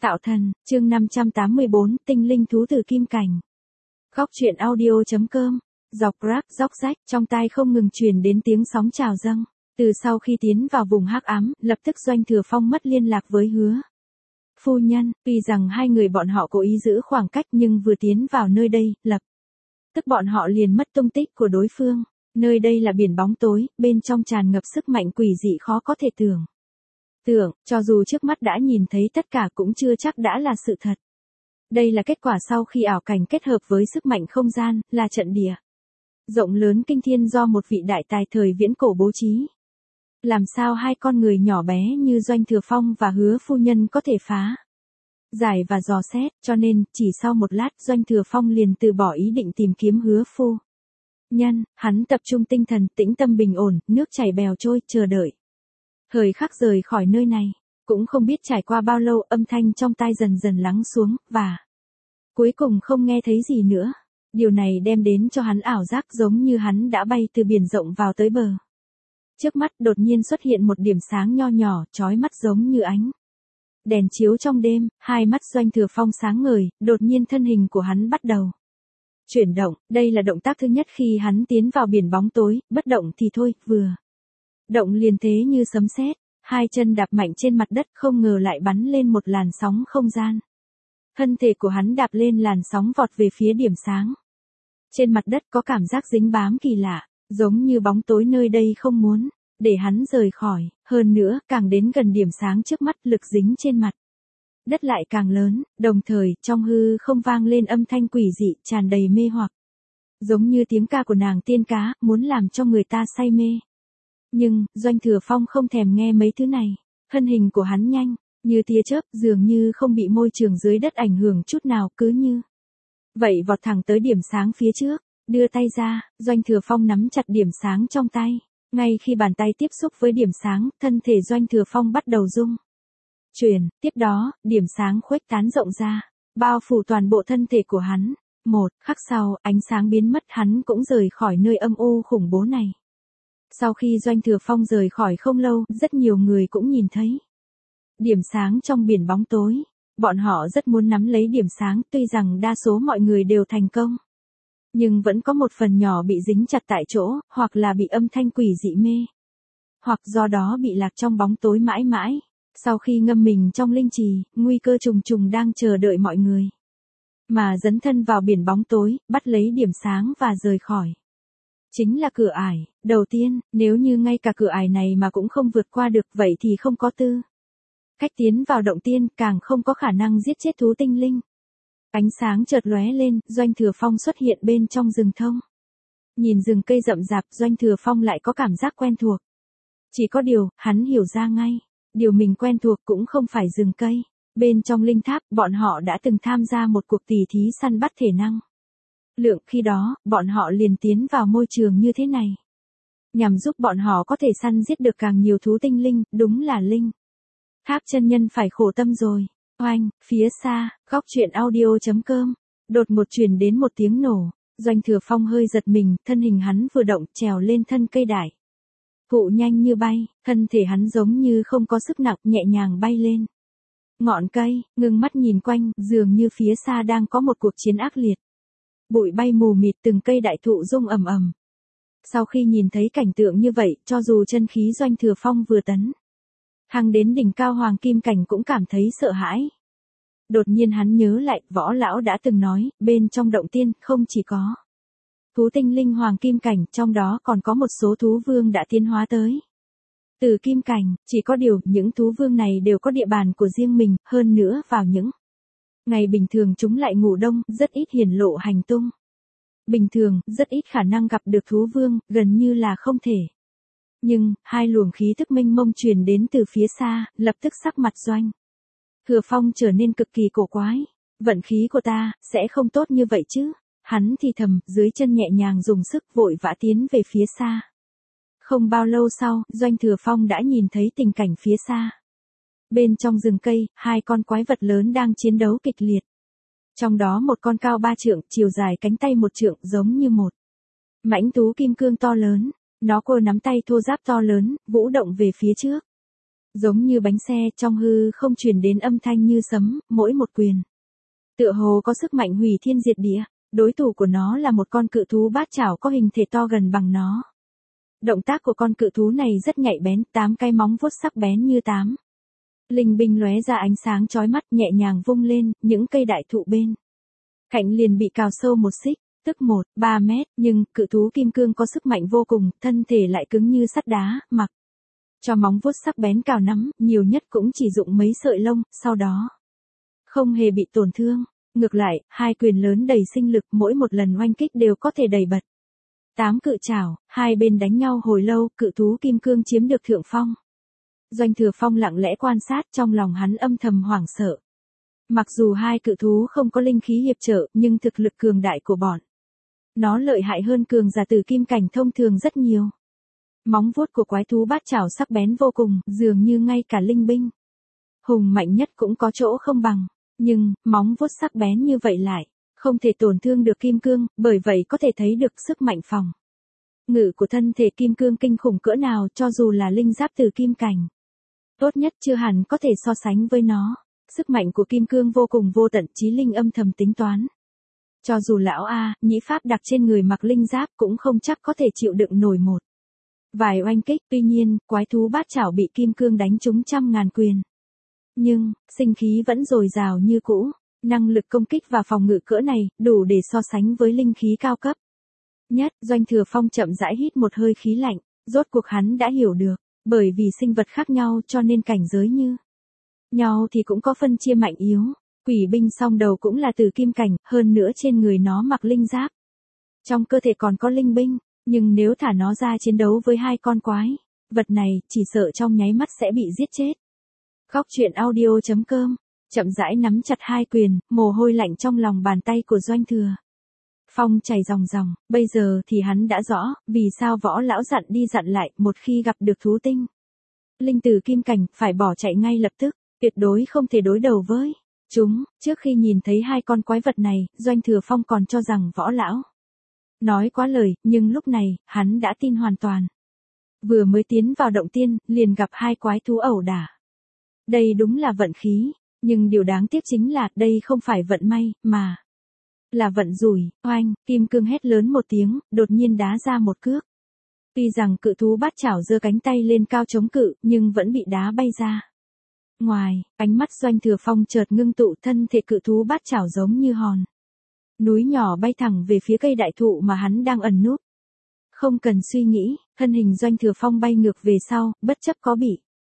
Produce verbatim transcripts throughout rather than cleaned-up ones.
Tạo thần, chương năm trăm tám mươi bốn, tinh linh thú từ kim cảnh. Góc truyện audio.com, dọc rác róc rách, trong tai không ngừng truyền đến tiếng sóng trào dâng. Từ sau khi tiến vào vùng hắc ám, lập tức Doanh Thừa Phong mất liên lạc với Hứa phu nhân, tuy rằng hai người bọn họ cố ý giữ khoảng cách nhưng vừa tiến vào nơi đây, lập tức bọn họ liền mất tung tích của đối phương. Nơi đây là biển bóng tối, bên trong tràn ngập sức mạnh quỷ dị khó có thể tưởng. Tưởng, cho dù trước mắt đã nhìn thấy tất cả cũng chưa chắc đã là sự thật. Đây là kết quả sau khi ảo cảnh kết hợp với sức mạnh không gian, là trận địa rộng lớn kinh thiên do một vị đại tài thời viễn cổ bố trí. Làm sao hai con người nhỏ bé như Doanh Thừa Phong và Hứa phu nhân có thể phá giải và dò xét, cho nên, chỉ sau một lát Doanh Thừa Phong liền từ bỏ ý định tìm kiếm Hứa phu nhân, hắn tập trung tinh thần, tĩnh tâm bình ổn, nước chảy bèo trôi, chờ đợi. Thời khắc rời khỏi nơi này, cũng không biết trải qua bao lâu, âm thanh trong tai dần dần lắng xuống, và cuối cùng không nghe thấy gì nữa. Điều này đem đến cho hắn ảo giác giống như hắn đã bay từ biển rộng vào tới bờ. Trước mắt đột nhiên xuất hiện một điểm sáng nho nhỏ, chói mắt giống như ánh đèn chiếu trong đêm, hai mắt Doanh Thừa Phong sáng ngời, đột nhiên thân hình của hắn bắt đầu chuyển động. Đây là động tác thứ nhất khi hắn tiến vào biển bóng tối, bất động thì thôi, vừa động liền thế như sấm sét, hai chân đạp mạnh trên mặt đất, không ngờ lại bắn lên một làn sóng không gian. Thân thể của hắn đạp lên làn sóng vọt về phía điểm sáng. Trên mặt đất có cảm giác dính bám kỳ lạ, giống như bóng tối nơi đây không muốn để hắn rời khỏi, hơn nữa, càng đến gần điểm sáng trước mắt, lực dính trên mặt đất lại càng lớn, đồng thời, trong hư không vang lên âm thanh quỷ dị, tràn đầy mê hoặc. Giống như tiếng ca của nàng tiên cá, muốn làm cho người ta say mê. Nhưng, Doanh Thừa Phong không thèm nghe mấy thứ này. Thân hình của hắn nhanh, như tia chớp, dường như không bị môi trường dưới đất ảnh hưởng chút nào, cứ như vậy vọt thẳng tới điểm sáng phía trước. Đưa tay ra, Doanh Thừa Phong nắm chặt điểm sáng trong tay. Ngay khi bàn tay tiếp xúc với điểm sáng, thân thể Doanh Thừa Phong bắt đầu rung chuyển, tiếp đó, điểm sáng khuếch tán rộng ra, bao phủ toàn bộ thân thể của hắn. Một khắc sau, ánh sáng biến mất, hắn cũng rời khỏi nơi âm u khủng bố này. Sau khi Doanh Thừa Phong rời khỏi không lâu, rất nhiều người cũng nhìn thấy điểm sáng trong biển bóng tối. Bọn họ rất muốn nắm lấy điểm sáng, tuy rằng đa số mọi người đều thành công. Nhưng vẫn có một phần nhỏ bị dính chặt tại chỗ, hoặc là bị âm thanh quỷ dị mê. Hoặc do đó bị lạc trong bóng tối mãi mãi. Sau khi ngâm mình trong linh trì, nguy cơ trùng trùng đang chờ đợi mọi người. Mà dấn thân vào biển bóng tối, bắt lấy điểm sáng và rời khỏi. Chính là cửa ải. Đầu tiên, nếu như ngay cả cửa ải này mà cũng không vượt qua được, vậy thì không có tư cách tiến vào động tiên, càng không có khả năng giết chết thú tinh linh. Ánh sáng chợt lóe lên, Doanh Thừa Phong xuất hiện bên trong rừng thông. Nhìn rừng cây rậm rạp, Doanh Thừa Phong lại có cảm giác quen thuộc. Chỉ có điều, hắn hiểu ra ngay, điều mình quen thuộc cũng không phải rừng cây. Bên trong linh tháp, bọn họ đã từng tham gia một cuộc tỉ thí săn bắt thể năng lượng, khi đó, bọn họ liền tiến vào môi trường như thế này. Nhằm giúp bọn họ có thể săn giết được càng nhiều thú tinh linh, đúng là linh tháp chân nhân phải khổ tâm rồi. Oanh, phía xa, góc truyện audio.com, đột một truyền đến một tiếng nổ. Doanh Thừa Phong hơi giật mình, thân hình hắn vừa động, trèo lên thân cây đại thụ nhanh như bay, thân thể hắn giống như không có sức nặng, nhẹ nhàng bay lên ngọn cây, ngưng mắt nhìn quanh, dường như phía xa đang có một cuộc chiến ác liệt. Bụi bay mù mịt, từng cây đại thụ rung ầm ầm. Sau khi nhìn thấy cảnh tượng như vậy, cho dù chân khí Doanh Thừa Phong vừa tấn thăng đến đỉnh cao hoàng kim cảnh cũng cảm thấy sợ hãi. Đột nhiên hắn nhớ lại, Võ Lão đã từng nói, bên trong động tiên, không chỉ có thú tinh linh hoàng kim cảnh, trong đó còn có một số thú vương đã tiến hóa tới từ kim cảnh, chỉ có điều, những thú vương này đều có địa bàn của riêng mình, hơn nữa vào những ngày bình thường chúng lại ngủ đông, rất ít hiển lộ hành tung. Bình thường, rất ít khả năng gặp được thú vương, gần như là không thể. Nhưng, hai luồng khí thức mênh mông truyền đến từ phía xa, lập tức sắc mặt Doanh Thừa Phong trở nên cực kỳ cổ quái. Vận khí của ta, sẽ không tốt như vậy chứ. Hắn thì thầm, dưới chân nhẹ nhàng dùng sức vội vã tiến về phía xa. Không bao lâu sau, Doanh Thừa Phong đã nhìn thấy tình cảnh phía xa. Bên trong rừng cây, hai con quái vật lớn đang chiến đấu kịch liệt. Trong đó một con cao ba trượng, chiều dài cánh tay một trượng, giống như một mãnh thú kim cương to lớn. Nó cua nắm tay thô ráp to lớn, vũ động về phía trước. Giống như bánh xe trong hư không truyền đến âm thanh như sấm, mỗi một quyền. Tựa hồ có sức mạnh hủy thiên diệt địa, đối thủ của nó là một con cự thú bát chảo có hình thể to gần bằng nó. Động tác của con cự thú này rất nhạy bén, tám cái móng vuốt sắc bén như tám. Linh binh lóe ra ánh sáng chói mắt nhẹ nhàng vung lên, những cây đại thụ bên cạnh liền bị cào sâu một xích, tức một, ba mét, nhưng cự thú kim cương có sức mạnh vô cùng, thân thể lại cứng như sắt đá, mặc cho móng vuốt sắc bén cào nắm, nhiều nhất cũng chỉ dụng mấy sợi lông, sau đó không hề bị tổn thương. Ngược lại, hai quyền lớn đầy sinh lực mỗi một lần oanh kích đều có thể đẩy bật. Tám cự trảo, hai bên đánh nhau hồi lâu, cự thú kim cương chiếm được thượng phong. Doanh Thừa Phong lặng lẽ quan sát, trong lòng hắn âm thầm hoảng sợ. Mặc dù hai cự thú không có linh khí hiệp trợ, nhưng thực lực cường đại của bọn nó lợi hại hơn cường giả tử kim cảnh thông thường rất nhiều. Móng vuốt của quái thú bát chảo sắc bén vô cùng, dường như ngay cả linh binh hùng mạnh nhất cũng có chỗ không bằng. Nhưng, móng vuốt sắc bén như vậy lại không thể tổn thương được kim cương, bởi vậy có thể thấy được sức mạnh phòng ngự của thân thể kim cương kinh khủng cỡ nào, cho dù là linh giáp từ kim cảnh. Tốt nhất chưa hẳn có thể so sánh với nó. Sức mạnh của kim cương vô cùng vô tận, Chí Linh âm thầm tính toán. Cho dù lão A, nhĩ pháp đặc trên người mặc linh giáp cũng không chắc có thể chịu đựng nổi một vài oanh kích, tuy nhiên, quái thú bát chảo bị kim cương đánh trúng trăm ngàn quyền. Nhưng, sinh khí vẫn dồi dào như cũ, năng lực công kích và phòng ngự cỡ này, đủ để so sánh với linh khí cao cấp nhất. Doanh Thừa Phong chậm rãi hít một hơi khí lạnh, rốt cuộc hắn đã hiểu được, bởi vì sinh vật khác nhau cho nên cảnh giới như nhau thì cũng có phân chia mạnh yếu. Quỷ binh song đầu cũng là từ kim cảnh, hơn nữa trên người nó mặc linh giáp. Trong cơ thể còn có linh binh, nhưng nếu thả nó ra chiến đấu với hai con quái vật này, chỉ sợ trong nháy mắt sẽ bị giết chết. Góc truyện audio chấm com, chậm rãi nắm chặt hai quyền, mồ hôi lạnh trong lòng bàn tay của Doanh Thừa Phong chảy ròng ròng, bây giờ thì hắn đã rõ, vì sao võ lão dặn đi dặn lại, một khi gặp được thú tinh linh tử kim cảnh, phải bỏ chạy ngay lập tức, tuyệt đối không thể đối đầu với chúng. Trước khi nhìn thấy hai con quái vật này, Doanh Thừa Phong còn cho rằng võ lão nói quá lời, nhưng lúc này, hắn đã tin hoàn toàn. Vừa mới tiến vào động tiên, liền gặp hai quái thú ẩu đả. Đây đúng là vận khí, nhưng điều đáng tiếc chính là, đây không phải vận may, mà là vận rủi. Oanh, kim cương hét lớn một tiếng, đột nhiên đá ra một cước. Tuy rằng cự thú bát chảo giơ cánh tay lên cao chống cự, nhưng vẫn bị đá bay ra ngoài. Ánh mắt Doanh Thừa Phong chợt ngưng tụ, thân thể cự thú bát chảo giống như hòn núi nhỏ bay thẳng về phía cây đại thụ mà hắn đang ẩn núp. Không cần suy nghĩ, thân hình Doanh Thừa Phong bay ngược về sau, bất chấp có bị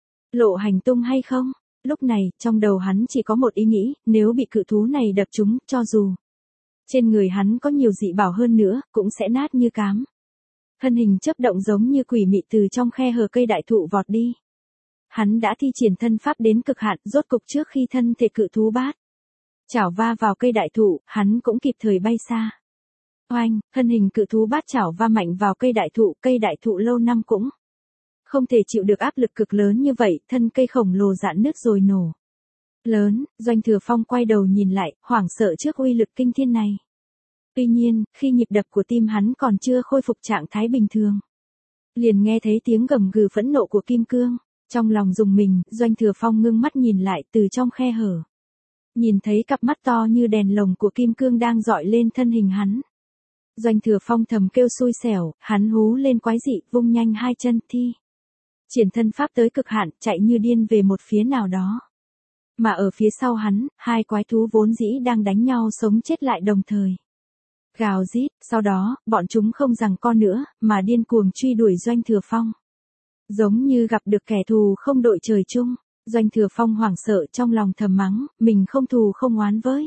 lộ hành tung hay không. Lúc này, trong đầu hắn chỉ có một ý nghĩ, nếu bị cự thú này đập trúng, cho dù trên người hắn có nhiều dị bảo hơn nữa, cũng sẽ nát như cám. Thân hình chớp động giống như quỷ mị từ trong khe hở cây đại thụ vọt đi. Hắn đã thi triển thân pháp đến cực hạn, rốt cục trước khi thân thể cự thú bát chảo va vào cây đại thụ, hắn cũng kịp thời bay xa. Oanh, thân hình cự thú bát chảo va mạnh vào cây đại thụ, cây đại thụ lâu năm cũng không thể chịu được áp lực cực lớn như vậy, thân cây khổng lồ rạn nứt rồi nổ lớn. Doanh Thừa Phong quay đầu nhìn lại, hoảng sợ trước uy lực kinh thiên này. Tuy nhiên, khi nhịp đập của tim hắn còn chưa khôi phục trạng thái bình thường, liền nghe thấy tiếng gầm gừ phẫn nộ của kim cương. Trong lòng rùng mình, Doanh Thừa Phong ngưng mắt nhìn lại, từ trong khe hở nhìn thấy cặp mắt to như đèn lồng của kim cương đang dọi lên thân hình hắn. Doanh Thừa Phong thầm kêu xui xẻo, hắn hú lên quái dị, vung nhanh hai chân, thi triển thân pháp tới cực hạn, chạy như điên về một phía nào đó. Mà ở phía sau hắn, hai quái thú vốn dĩ đang đánh nhau sống chết lại đồng thời gào rít. Sau đó, bọn chúng không giằng co nữa, mà điên cuồng truy đuổi Doanh Thừa Phong. Giống như gặp được kẻ thù không đội trời chung. Doanh Thừa Phong hoảng sợ, trong lòng thầm mắng, mình không thù không oán với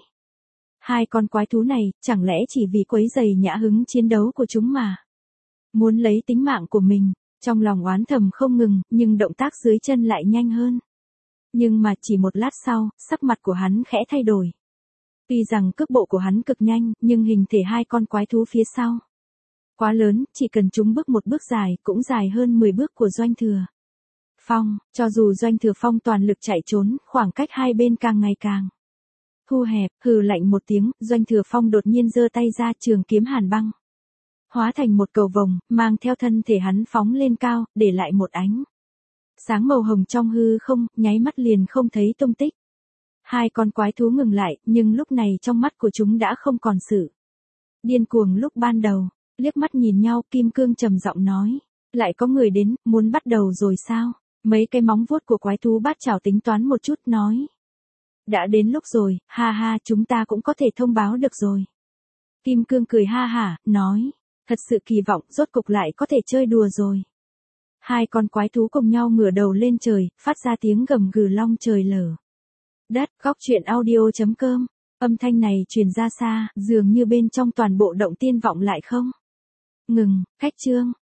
hai con quái thú này, chẳng lẽ chỉ vì quấy rầy nhã hứng chiến đấu của chúng mà muốn lấy tính mạng của mình. Trong lòng oán thầm không ngừng, nhưng động tác dưới chân lại nhanh hơn. Nhưng mà chỉ một lát sau, sắc mặt của hắn khẽ thay đổi. Tuy rằng cước bộ của hắn cực nhanh, nhưng hình thể hai con quái thú phía sau quá lớn, chỉ cần chúng bước một bước dài, cũng dài hơn mười bước của Doanh Thừa Phong. Cho dù Doanh Thừa Phong toàn lực chạy trốn, khoảng cách hai bên càng ngày càng thu hẹp. Hừ lạnh một tiếng, Doanh Thừa Phong đột nhiên giơ tay ra, trường kiếm hàn băng hóa thành một cầu vồng, mang theo thân thể hắn phóng lên cao, để lại một ánh Sáng màu hồng trong hư không, nháy mắt liền không thấy tung tích. Hai con quái thú ngừng lại, nhưng lúc này trong mắt của chúng đã không còn sự điên cuồng lúc ban đầu. Liếc mắt nhìn nhau, Kim Cương trầm giọng nói. Lại có người đến, muốn bắt đầu rồi sao? Mấy cái móng vuốt của quái thú bát chảo tính toán một chút nói. Đã đến lúc rồi, ha ha, chúng ta cũng có thể thông báo được rồi. Kim Cương cười ha hả, nói. Thật sự kỳ vọng, rốt cục lại có thể chơi đùa rồi. Hai con quái thú cùng nhau ngửa đầu lên trời, phát ra tiếng gầm gừ long trời lở đất. Góc truyện audio chấm com. Âm thanh này truyền ra xa, dường như bên trong toàn bộ động tiên vọng lại không ngừng. Khách chương.